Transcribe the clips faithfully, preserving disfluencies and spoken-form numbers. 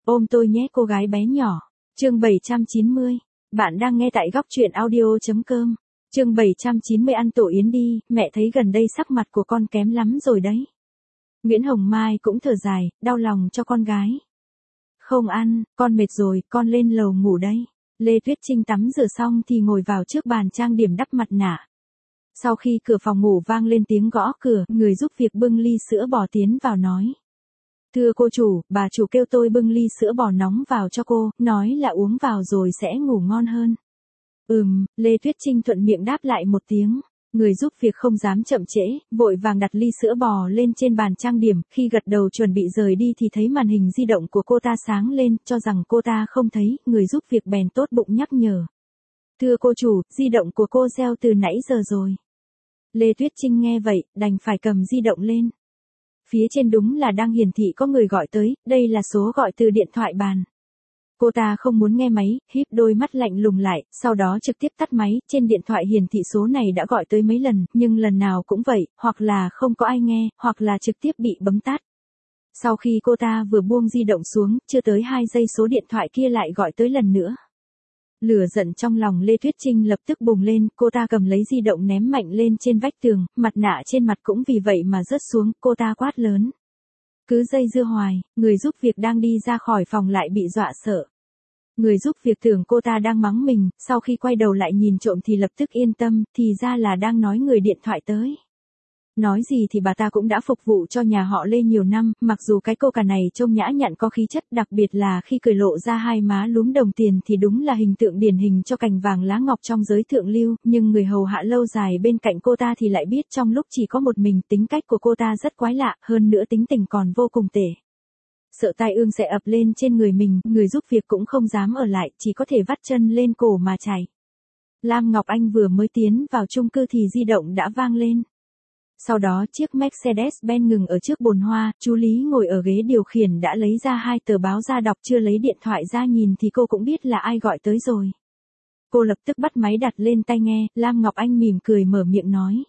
Ôm tôi nhé cô gái bé nhỏ. Chương bảy trăm chín mươi. Bạn đang nghe tại góc truyện audio.com. Chương bảy trăm chín mươi ăn tổ yến đi, mẹ thấy gần đây sắc mặt của con kém lắm rồi đấy. Nguyễn Hồng Mai cũng thở dài, đau lòng cho con gái. Không ăn, con mệt rồi, con lên lầu ngủ đây. Lê Tuyết Trinh tắm rửa xong thì ngồi vào trước bàn trang điểm đắp mặt nạ. Sau khi cửa phòng ngủ vang lên tiếng gõ cửa, người giúp việc bưng ly sữa bò tiến vào nói. Thưa cô chủ, bà chủ kêu tôi bưng ly sữa bò nóng vào cho cô, nói là uống vào rồi sẽ ngủ ngon hơn. Ừm, Lê Tuyết Trinh thuận miệng đáp lại một tiếng. Người giúp việc không dám chậm trễ, vội vàng đặt ly sữa bò lên trên bàn trang điểm, khi gật đầu chuẩn bị rời đi thì thấy màn hình di động của cô ta sáng lên, cho rằng cô ta không thấy, người giúp việc bèn tốt bụng nhắc nhở. Thưa cô chủ, di động của cô reo từ nãy giờ rồi. Lê Tuyết Trinh nghe vậy, đành phải cầm di động lên. Phía trên đúng là đang hiển thị có người gọi tới, đây là số gọi từ điện thoại bàn. Cô ta không muốn nghe máy, híp đôi mắt lạnh lùng lại, sau đó trực tiếp tắt máy, trên điện thoại hiển thị số này đã gọi tới mấy lần, nhưng lần nào cũng vậy, hoặc là không có ai nghe, hoặc là trực tiếp bị bấm tắt. Sau khi cô ta vừa buông di động xuống, chưa tới hai giây số điện thoại kia lại gọi tới lần nữa. Lửa giận trong lòng Lê Tuyết Trinh lập tức bùng lên, cô ta cầm lấy di động ném mạnh lên trên vách tường, mặt nạ trên mặt cũng vì vậy mà rớt xuống, cô ta quát lớn. Cứ dây dưa hoài, người giúp việc đang đi ra khỏi phòng lại bị dọa sợ. Người giúp việc tưởng cô ta đang mắng mình, sau khi quay đầu lại nhìn trộm thì lập tức yên tâm, thì ra là đang nói người điện thoại tới. Nói gì thì bà ta cũng đã phục vụ cho nhà họ Lê nhiều năm, mặc dù cái cô cả này trông nhã nhặn có khí chất, đặc biệt là khi cười lộ ra hai má lúm đồng tiền thì đúng là hình tượng điển hình cho cành vàng lá ngọc trong giới thượng lưu, nhưng người hầu hạ lâu dài bên cạnh cô ta thì lại biết trong lúc chỉ có một mình tính cách của cô ta rất quái lạ, hơn nữa tính tình còn vô cùng tệ. Sợ tai ương sẽ ập lên trên người mình, người giúp việc cũng không dám ở lại, chỉ có thể vắt chân lên cổ mà chạy. Lam Ngọc Anh vừa mới tiến vào chung cư thì di động đã vang lên. Sau đó chiếc Mercedes-Benz ngừng ở trước bồn hoa, chú Lý ngồi ở ghế điều khiển đã lấy ra hai tờ báo ra đọc, chưa lấy điện thoại ra nhìn thì cô cũng biết là ai gọi tới rồi. Cô lập tức bắt máy đặt lên tai nghe, Lam Ngọc Anh mỉm cười mở miệng nói.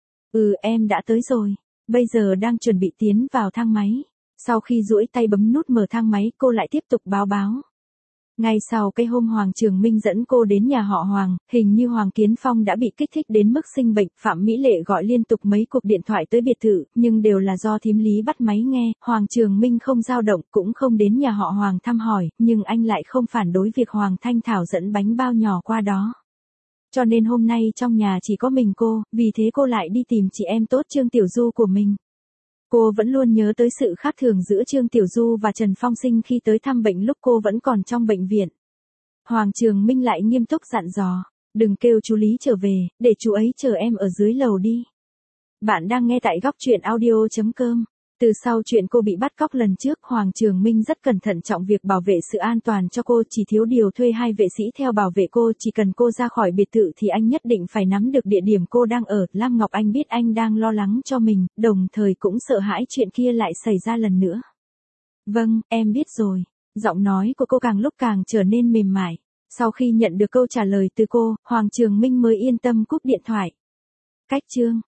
Ừ em đã tới rồi, bây giờ đang chuẩn bị tiến vào thang máy. Sau khi duỗi tay bấm nút mở thang máy cô lại tiếp tục báo báo. Ngay sau cái hôm Hoàng Trường Minh dẫn cô đến nhà họ Hoàng, hình như Hoàng Kiến Phong đã bị kích thích đến mức sinh bệnh, Phạm Mỹ Lệ gọi liên tục mấy cuộc điện thoại tới biệt thự, nhưng đều là do thím Lý bắt máy nghe, Hoàng Trường Minh không dao động cũng không đến nhà họ Hoàng thăm hỏi, nhưng anh lại không phản đối việc Hoàng Thanh Thảo dẫn bánh bao nhỏ qua đó. Cho nên hôm nay trong nhà chỉ có mình cô, vì thế cô lại đi tìm chị em tốt Trương Tiểu Du của mình. Cô vẫn luôn nhớ tới sự khác thường giữa Trương Tiểu Du và Trần Phong Sinh khi tới thăm bệnh lúc cô vẫn còn trong bệnh viện. Hoàng Trường Minh lại nghiêm túc dặn dò, đừng kêu chú Lý trở về, để chú ấy chờ em ở dưới lầu đi. Bạn đang nghe tại góc truyện audio.com. Từ sau chuyện cô bị bắt cóc lần trước, Hoàng Trường Minh rất cẩn thận trọng việc bảo vệ sự an toàn cho cô, chỉ thiếu điều thuê hai vệ sĩ theo bảo vệ cô, chỉ cần cô ra khỏi biệt thự thì anh nhất định phải nắm được địa điểm cô đang ở. Lam Ngọc Anh biết anh đang lo lắng cho mình, đồng thời cũng sợ hãi chuyện kia lại xảy ra lần nữa. Vâng, em biết rồi. Giọng nói của cô càng lúc càng trở nên mềm mại. Sau khi nhận được câu trả lời từ cô, Hoàng Trường Minh mới yên tâm cúp điện thoại. Cách chương